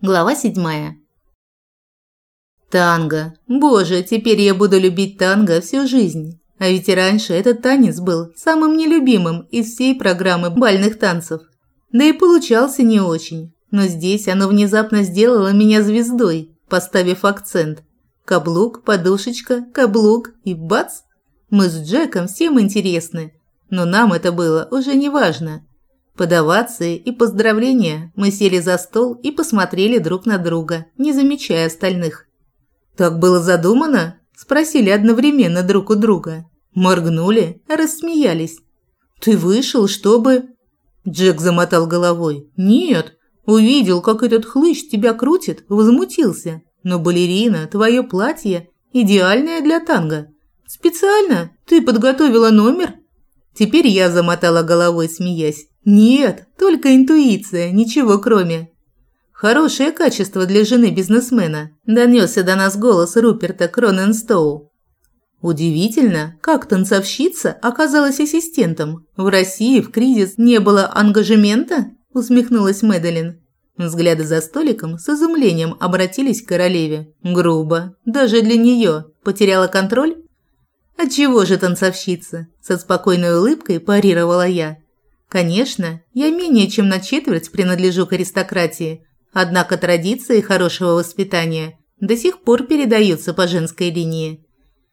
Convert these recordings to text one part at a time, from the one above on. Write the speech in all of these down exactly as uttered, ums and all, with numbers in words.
Глава седьмая. Танго. Боже, теперь я буду любить танго всю жизнь. А ведь и раньше этот танец был самым нелюбимым из всей программы бальных танцев. Да и получался не очень. Но здесь оно внезапно сделало меня звездой, поставив акцент. Каблук, подушечка, каблук и бац! Мы с Джеком всем интересны. Но нам это было уже не важно. Под овации и поздравления мы сели за стол и посмотрели друг на друга, не замечая остальных. «Так было задумано?» – спросили одновременно друг у друга. Моргнули, рассмеялись. «Ты вышел, чтобы…» Джек замотал головой. «Нет, увидел, как этот хлыщ тебя крутит, возмутился. Но балерина, твое платье идеальное для танго. Специально? Ты подготовила номер?» Теперь я замотала головой, смеясь. «Нет, только интуиция, ничего кроме». «Хорошее качество для жены бизнесмена», – донесся до нас голос Руперта Кроненстоу. Удивительно, как танцовщица оказалась ассистентом. В России в кризис не было ангажемента? Усмехнулась Мэдалин. Взгляды за столиком с изумлением обратились к королеве. Грубо, даже для нее. Потеряла контроль? Отчего же танцовщица? Со спокойной улыбкой парировала я. Конечно, я менее чем на четверть принадлежу к аристократии, однако традиции хорошего воспитания до сих пор передаются по женской линии.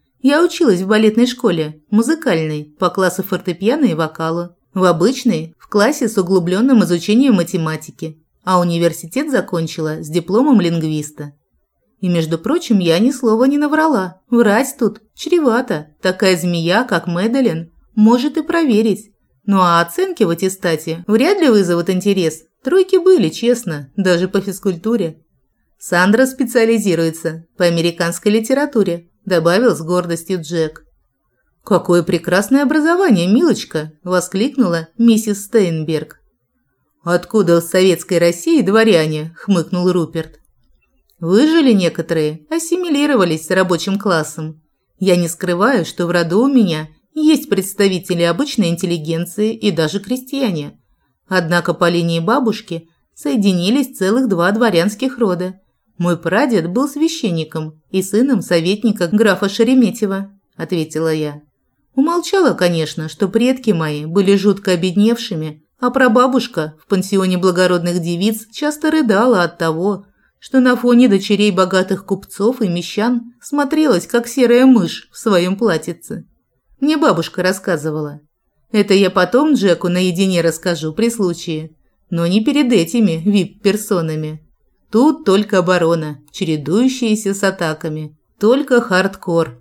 Я училась в балетной школе, музыкальной, по классу фортепиано и вокалу, в обычной, в классе с углубленным изучением математики, а университет закончила с дипломом лингвиста. И, между прочим, я ни слова не наврала. Врать тут чревато. Такая змея, как Мэдалин, может и проверить. Ну а оценки в аттестате вряд ли вызовут интерес. Тройки были, честно, даже по физкультуре. Сандра специализируется по американской литературе, добавил с гордостью Джек. «Какое прекрасное образование, милочка!» – воскликнула миссис Стейнберг. «Откуда в советской России дворяне?» – хмыкнул Руперт. «Выжили некоторые, ассимилировались с рабочим классом. Я не скрываю, что в роду у меня есть представители обычной интеллигенции и даже крестьяне. Однако по линии бабушки соединились целых два дворянских рода. Мой прадед был священником и сыном советника графа Шереметьева», – ответила я. Умолчала, конечно, что предки мои были жутко обедневшими, а прабабушка в пансионе благородных девиц часто рыдала от того, что на фоне дочерей богатых купцов и мещан смотрелась, как серая мышь в своем платьице. Мне бабушка рассказывала. Это я потом Джеку наедине расскажу при случае, но не перед этими вип-персонами. Тут только оборона, чередующаяся с атаками, только хардкор.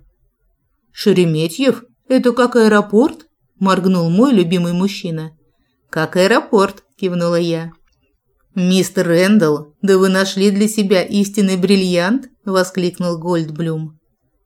«Шереметьев? Это как аэропорт?» – моргнул мой любимый мужчина. «Как аэропорт», – кивнула я. «Мистер Рэндалл, да вы нашли для себя истинный бриллиант?» – воскликнул Гольдблюм.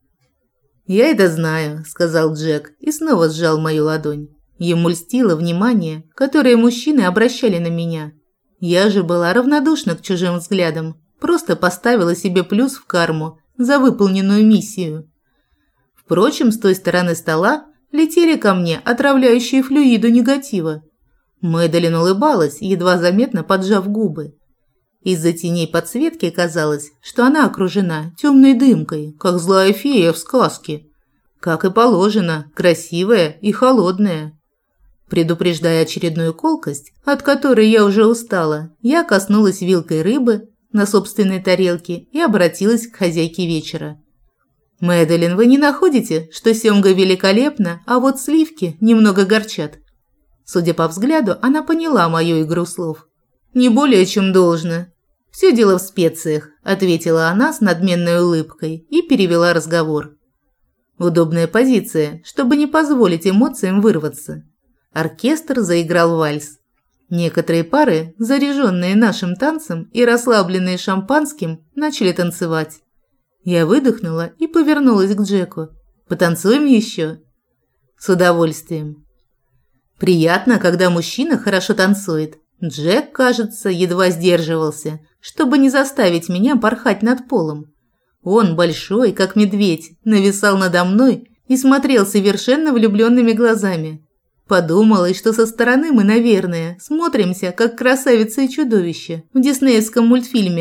«Я это знаю», – сказал Джек и снова сжал мою ладонь. Ему льстило внимание, которое мужчины обращали на меня. Я же была равнодушна к чужим взглядам, просто поставила себе плюс в карму за выполненную миссию. Впрочем, с той стороны стола летели ко мне отравляющие флюиду негатива. Мэдалин улыбалась, едва заметно поджав губы. Из-за теней подсветки казалось, что она окружена темной дымкой, как злая фея в сказке. Как и положено, красивая и холодная. Предупреждая очередную колкость, от которой я уже устала, я коснулась вилкой рыбы на собственной тарелке и обратилась к хозяйке вечера. «Мэдалин, вы не находите, что сёмга великолепна, а вот сливки немного горчат?» Судя по взгляду, она поняла мою игру слов. «Не более чем должно. Все дело в специях», – ответила она с надменной улыбкой и перевела разговор. Удобная позиция, чтобы не позволить эмоциям вырваться. Оркестр заиграл вальс. Некоторые пары, заряженные нашим танцем и расслабленные шампанским, начали танцевать. Я выдохнула и повернулась к Джеку. «Потанцуем еще?» «С удовольствием». Приятно, когда мужчина хорошо танцует. Джек, кажется, едва сдерживался, чтобы не заставить меня порхать над полом. Он, большой, как медведь, нависал надо мной и смотрел совершенно влюбленными глазами. Подумалось, что со стороны мы, наверное, смотримся, как красавица и чудовище в диснеевском мультфильме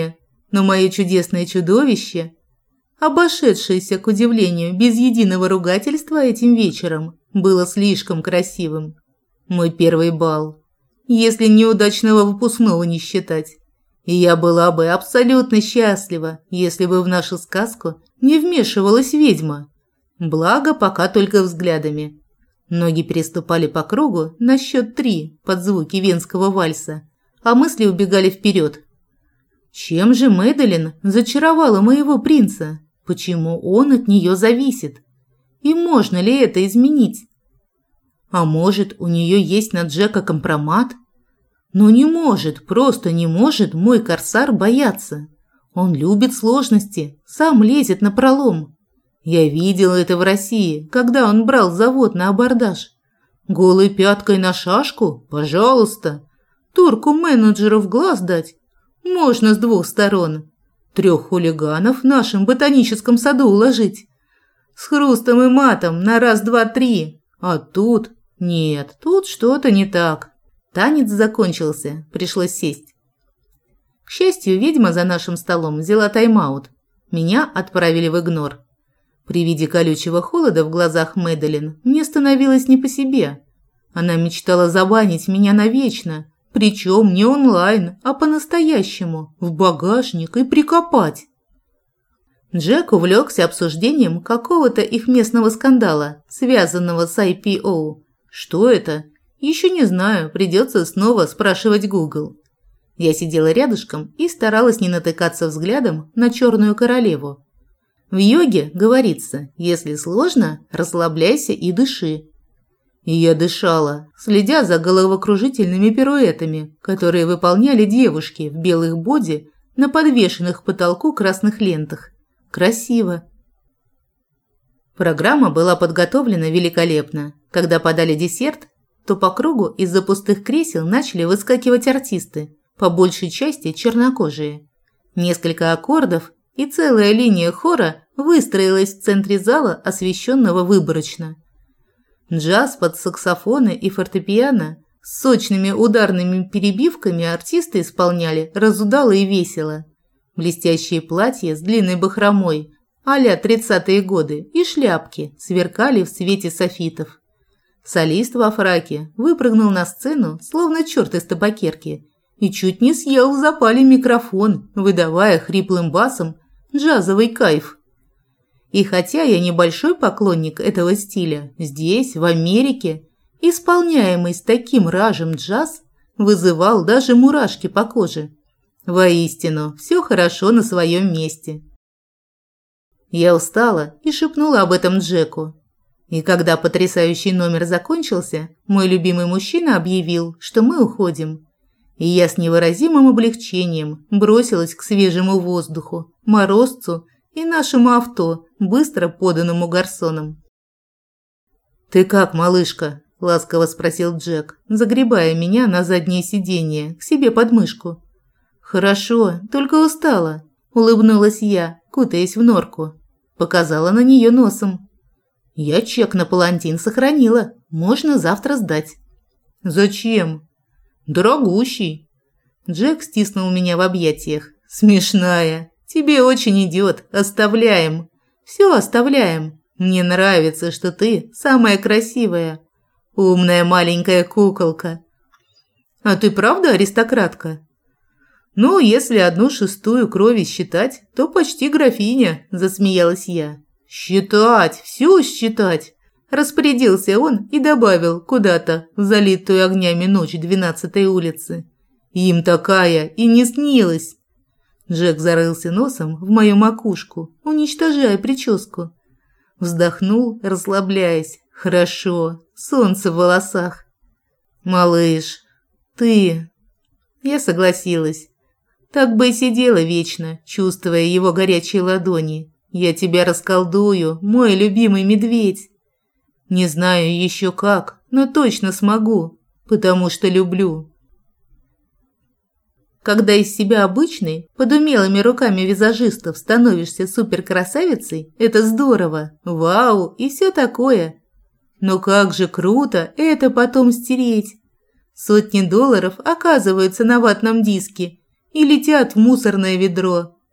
Но мое чудесное чудовище, обошедшееся, к удивлению, без единого ругательства этим вечером, было слишком красивым. Мой первый бал, если неудачного выпускного не считать. И я была бы абсолютно счастлива, если бы в нашу сказку не вмешивалась ведьма. Благо, пока только взглядами. Ноги переступали по кругу на счет три под звуки венского вальса, а мысли убегали вперед. Чем же Мэдалин зачаровала моего принца? Почему он от нее зависит? И можно ли это изменить? А может, у нее есть на Джека компромат? Но не может, просто не может мой корсар бояться. Он любит сложности, сам лезет напролом. Я видела это в России, когда он брал завод на абордаж. Голой пяткой на шашку? Пожалуйста. Турку-менеджеру в глаз дать? Можно с двух сторон. Трех хулиганов в нашем ботаническом саду уложить. С хрустом и матом на раз, два, три. А тут... Нет, тут что-то не так. Танец закончился, пришлось сесть. К счастью, ведьма за нашим столом взяла тайм-аут. Меня отправили в игнор. При виде колючего холода в глазах Мэдалин мне становилось не по себе. Она мечтала забанить меня навечно, причем не онлайн, а по-настоящему, в багажник и прикопать. Джек увлекся обсуждением какого-то их местного скандала, связанного с ай пи о. Что это? Еще не знаю, придется снова спрашивать Google. Я сидела рядышком и старалась не натыкаться взглядом на черную королеву. В йоге говорится, если сложно, расслабляйся и дыши. И я дышала, следя за головокружительными пируэтами, которые выполняли девушки в белых боди на подвешенных к потолку красных лентах. Красиво. Программа была подготовлена великолепно. Когда подали десерт, то по кругу из-за пустых кресел начали выскакивать артисты, по большей части чернокожие. Несколько аккордов и целая линия хора выстроилась в центре зала, освещенного выборочно. Джаз под саксофоны и фортепиано с сочными ударными перебивками артисты исполняли разудало и весело. Блестящие платья с длинной бахромой а-ля тридцатые годы и шляпки сверкали в свете софитов. Солист во фраке выпрыгнул на сцену, словно черт из табакерки, и чуть не съел в запале микрофон, выдавая хриплым басом джазовый кайф. И хотя я небольшой поклонник этого стиля, здесь, в Америке, исполняемый с таким ражем джаз вызывал даже мурашки по коже. Воистину, все хорошо на своем месте. Я устала и шепнула об этом Джеку. И когда потрясающий номер закончился, мой любимый мужчина объявил, что мы уходим. И я с невыразимым облегчением бросилась к свежему воздуху, морозцу и нашему авто, быстро поданному гарсоном. «Ты как, малышка?» – ласково спросил Джек, загребая меня на заднее сиденье, к себе под мышку. «Хорошо, только устала», – улыбнулась я, кутаясь в норку. Показала на нее носом. «Я чек на палантин сохранила, можно завтра сдать». «Зачем?» «Дорогущий». Джек стиснул меня в объятиях. «Смешная. Тебе очень идет. Оставляем. Все оставляем. Мне нравится, что ты самая красивая. Умная маленькая куколка». «А ты правда аристократка?» «Ну, если одну шестую крови считать, то почти графиня», – засмеялась я. «Считать, всю считать», – распорядился он и добавил куда-то в залитую огнями ночь двенадцатой улицы. «Им такая и не снилась». Джек зарылся носом в мою макушку, уничтожая прическу. Вздохнул, расслабляясь. «Хорошо, солнце в волосах». «Малыш, ты...» Я согласилась. Так бы и сидела вечно, чувствуя его горячие ладони. «Я тебя расколдую, мой любимый медведь». Не знаю еще как, но точно смогу, потому что люблю. Когда из себя обычной, под умелыми руками визажистов становишься суперкрасавицей, это здорово, вау и все такое. Но как же круто это потом стереть. Сотни долларов оказываются на ватном диске и летят в мусорное ведро,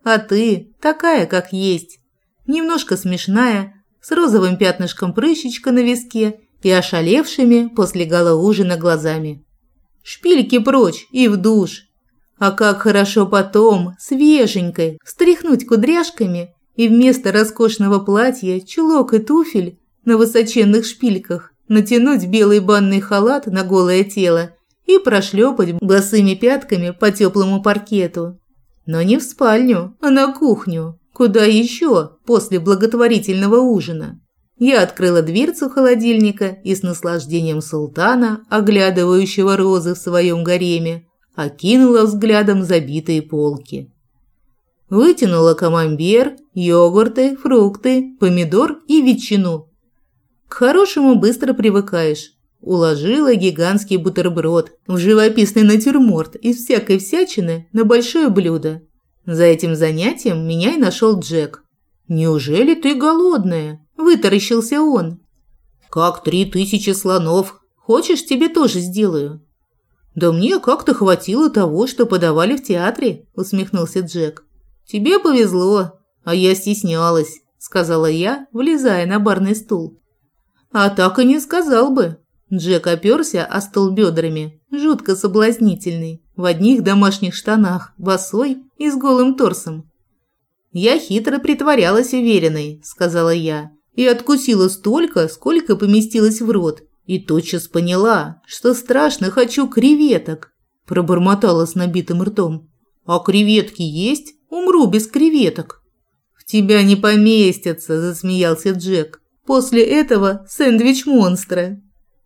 А ты такая, как есть. Немножко смешная, с розовым пятнышком прыщичка на виске и ошалевшими после ужина глазами. Шпильки прочь и в душ. А как хорошо потом, свеженькой, встряхнуть кудряшками и вместо роскошного платья, чулок и туфель на высоченных шпильках натянуть белый банный халат на голое тело и прошлепать босыми пятками по теплому паркету. Но не в спальню, а на кухню. Куда еще после благотворительного ужина? Я открыла дверцу холодильника и с наслаждением султана, оглядывающего розы в своем гареме, окинула взглядом забитые полки. Вытянула камамбер, йогурты, фрукты, помидор и ветчину. К хорошему быстро привыкаешь. Уложила гигантский бутерброд в живописный натюрморт из всякой всячины на большое блюдо. За этим занятием меня и нашел Джек. «Неужели ты голодная?» – вытаращился он. «Как три тысячи слонов. Хочешь, тебе тоже сделаю?» «Да мне как-то хватило того, что подавали в театре», – усмехнулся Джек. «Тебе повезло, а я стеснялась», – сказала я, влезая на барный стул. «А так и не сказал бы». Джек оперся о стол бедрами, жутко соблазнительный, в одних домашних штанах, босой и с голым торсом. «Я хитро притворялась уверенной», – сказала я, и откусила столько, сколько поместилось в рот, и тотчас поняла, что страшно хочу креветок, пробормотала с набитым ртом. «А креветки есть? Умру без креветок». «В тебя не поместятся», – засмеялся Джек. «После этого сэндвич монстра».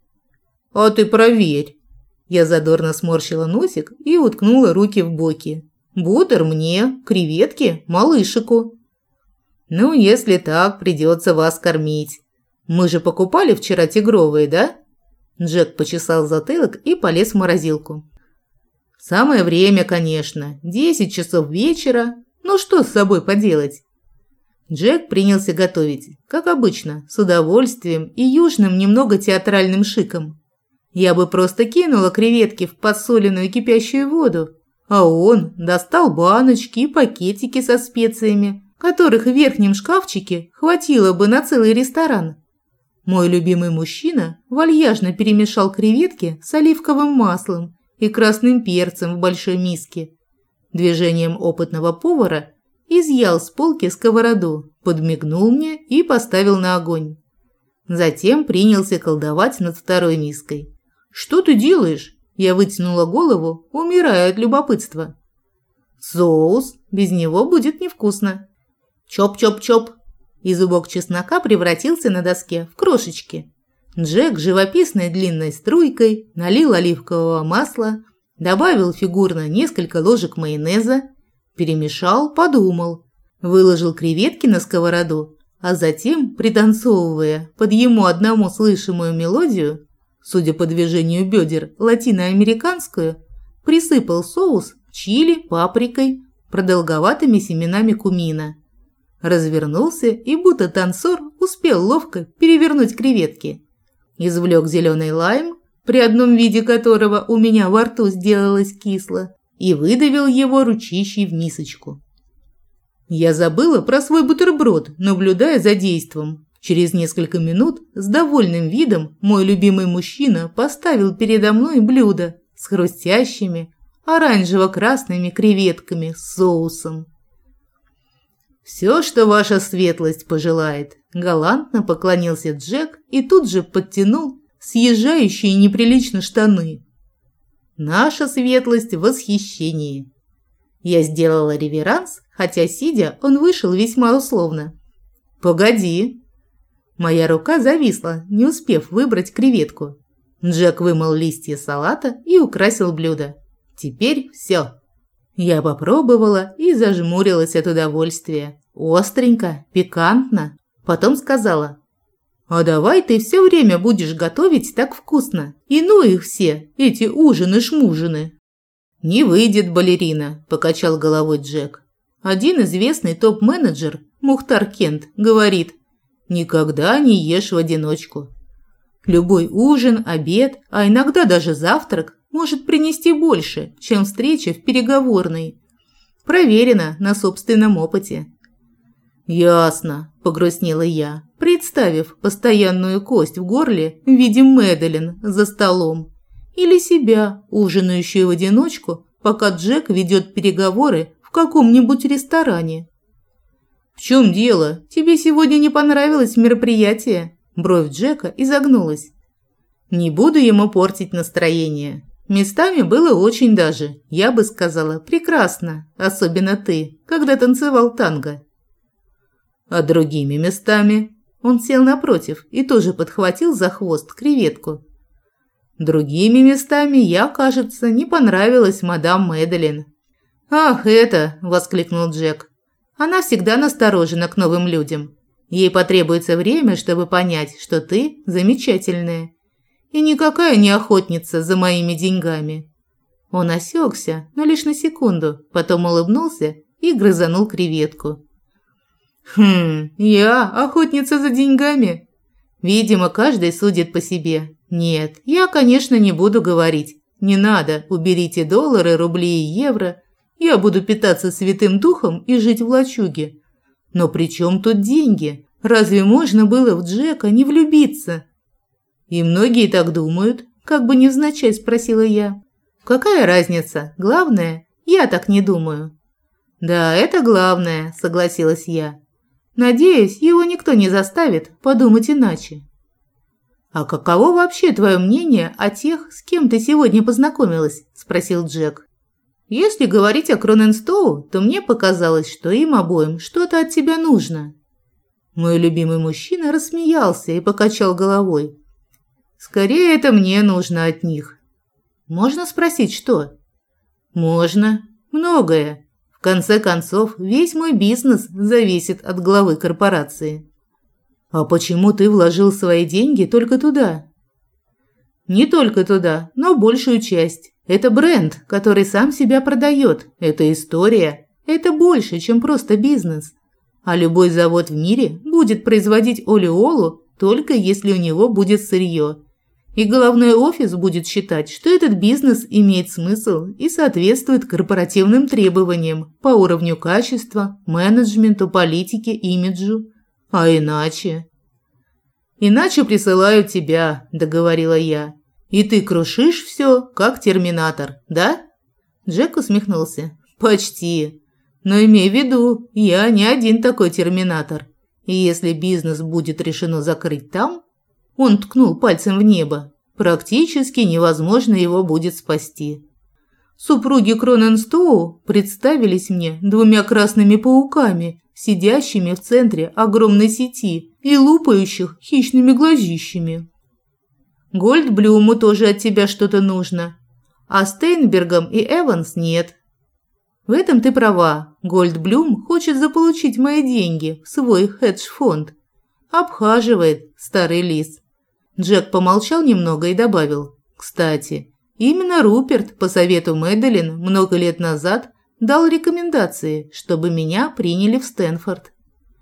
«А ты проверь». Я задорно сморщила носик и уткнула руки в боки. «Бутер мне, креветки малышику». «Ну, если так, придется вас кормить. Мы же покупали вчера тигровые, да?» Джек почесал затылок и полез в морозилку. «Самое время, конечно. Десять часов вечера. Ну что с собой поделать?» Джек принялся готовить, как обычно, с удовольствием и южным немного театральным шиком. Я бы просто кинула креветки в подсоленную кипящую воду, а он достал баночки и пакетики со специями, которых в верхнем шкафчике хватило бы на целый ресторан. Мой любимый мужчина вальяжно перемешал креветки с оливковым маслом и красным перцем в большой миске. Движением опытного повара изъял с полки сковороду, подмигнул мне и поставил на огонь. Затем принялся колдовать над второй миской. «Что ты делаешь?» Я вытянула голову, умирая от любопытства. «Соус. Без него будет невкусно». Чоп-чоп-чоп. И зубок чеснока превратился на доске в крошечки. Джек живописной длинной струйкой налил оливкового масла, добавил фигурно несколько ложек майонеза, перемешал, подумал, выложил креветки на сковороду, а затем, пританцовывая под ему одному слышимую мелодию, судя по движению бедер, латиноамериканскую, присыпал соус чили, паприкой, продолговатыми семенами кумина. Развернулся и, будто танцор, успел ловко перевернуть креветки. Извлек зеленый лайм, при одном виде которого у меня во рту сделалось кисло, и выдавил его ручищей в мисочку. Я забыла про свой бутерброд, наблюдая за действом. Через несколько минут с довольным видом мой любимый мужчина поставил передо мной блюдо с хрустящими оранжево-красными креветками с соусом. «Все, что ваша светлость пожелает», – галантно поклонился Джек и тут же подтянул съезжающие неприлично штаны. «Наша светлость в восхищении». Я сделала реверанс, хотя, сидя, он вышел весьма условно. «Погоди». Моя рука зависла, не успев выбрать креветку. Джек вымыл листья салата и украсил блюдо. Теперь все. Я попробовала и зажмурилась от удовольствия. Остренько, пикантно. Потом сказала: «А давай ты все время будешь готовить так вкусно. И ну их все, эти ужины-шмужины». «Не выйдет, балерина», – покачал головой Джек. Один известный топ-менеджер, Мухтар Кент, говорит: «Никогда не ешь в одиночку. Любой ужин, обед, а иногда даже завтрак может принести больше, чем встреча в переговорной. Проверено на собственном опыте. «Ясно», – погрустнела я, представив постоянную кость в горле в виде Мэдалин за столом. Или себя, ужинающую в одиночку, пока Джек ведет переговоры в каком-нибудь ресторане. «В чем дело? Тебе сегодня не понравилось мероприятие?» Бровь Джека изогнулась. «Не буду ему портить настроение. Местами было очень даже, я бы сказала, прекрасно, особенно ты, когда танцевал танго». «А другими местами?» Он сел напротив и тоже подхватил за хвост креветку. «Другими местами я, кажется, не понравилась мадам Мэдалин». «Ах, это!» – воскликнул Джек. «Она всегда насторожена к новым людям. Ей потребуется время, чтобы понять, что ты замечательная. И никакая не охотница за моими деньгами». Он осекся, но лишь на секунду, потом улыбнулся и грызанул креветку. «Хм, я охотница за деньгами?» Видимо, каждый судит по себе. Нет, я, конечно, не буду говорить. Не надо, уберите доллары, рубли и евро. Я буду питаться Святым Духом и жить в лачуге. Но при чем тут деньги? Разве можно было в Джека не влюбиться? И многие так думают, как бы невзначай спросила я. Какая разница? Главное, я так не думаю. Да, это главное, согласилась я. Надеюсь, его никто не заставит подумать иначе. «А каково вообще твое мнение о тех, с кем ты сегодня познакомилась?» – спросил Джек. «Если говорить о Кроненстоу, то мне показалось, что им обоим что-то от тебя нужно». Мой любимый мужчина рассмеялся и покачал головой. «Скорее это мне нужно от них». «Можно спросить, что?» «Можно. Многое. В конце концов, весь мой бизнес зависит от главы корпорации». «А почему ты вложил свои деньги только туда?» «Не только туда, но большую часть. Это бренд, который сам себя продает. Это история. Это больше, чем просто бизнес. А любой завод в мире будет производить олеолу только если у него будет сырье. И головной офис будет считать, что этот бизнес имеет смысл и соответствует корпоративным требованиям по уровню качества, менеджменту, политике, имиджу. А иначе? Иначе присылают тебя, договорила я. И ты крушишь все, как терминатор, да? Джек усмехнулся. Почти. Но имей в виду, я не один такой терминатор. И если бизнес будет решено закрыть там, он ткнул пальцем в небо, практически невозможно его будет спасти. Супруги Кроненстоу представились мне двумя красными пауками, сидящими в центре огромной сети и лупающих хищными глазищами. Гольдблюму тоже от тебя что-то нужно, а Стейнбергам и Эванс нет. В этом ты права, Гольдблюм хочет заполучить мои деньги в свой хедж-фонд. Обхаживает старый лис. Джек помолчал немного и добавил. Кстати, именно Руперт по совету Мэдалин много лет назад дал рекомендации, чтобы меня приняли в Стэнфорд.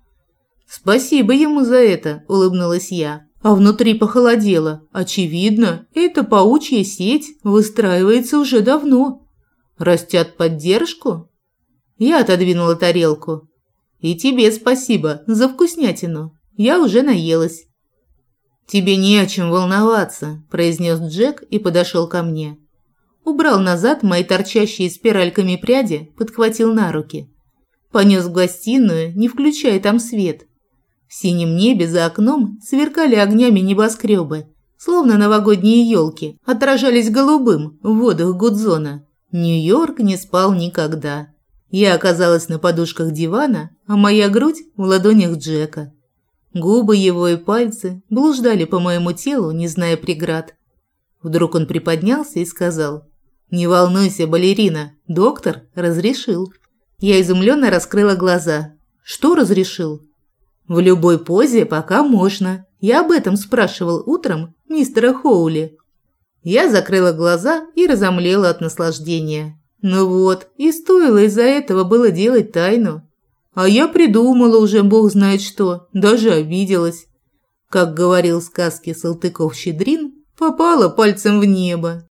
«Спасибо ему за это», – улыбнулась я, а внутри похолодело. Очевидно, эта паучья сеть выстраивается уже давно. Растят поддержку? Я отодвинула тарелку. «И тебе спасибо за вкуснятину. Я уже наелась». «Тебе не о чем волноваться», – произнес Джек и подошел ко мне. Убрал назад мои торчащие спиральками пряди, подхватил на руки. Понес в гостиную, не включая там свет. В синем небе за окном сверкали огнями небоскребы, словно новогодние елки, отражались голубым в водах Гудзона. Нью-Йорк не спал никогда. Я оказалась на подушках дивана, а моя грудь в ладонях Джека. Губы его и пальцы блуждали по моему телу, не зная преград. Вдруг он приподнялся и сказал: «Не волнуйся, балерина, доктор разрешил». Я изумленно раскрыла глаза. «Что разрешил?» «В любой позе пока можно. Я об этом спрашивал утром мистера Хоули». Я закрыла глаза и разомлела от наслаждения. Ну вот, и стоило из-за этого было делать тайну. А я придумала уже бог знает что, даже обиделась. Как говорил в сказке Салтыков-Щедрин, попала пальцем в небо.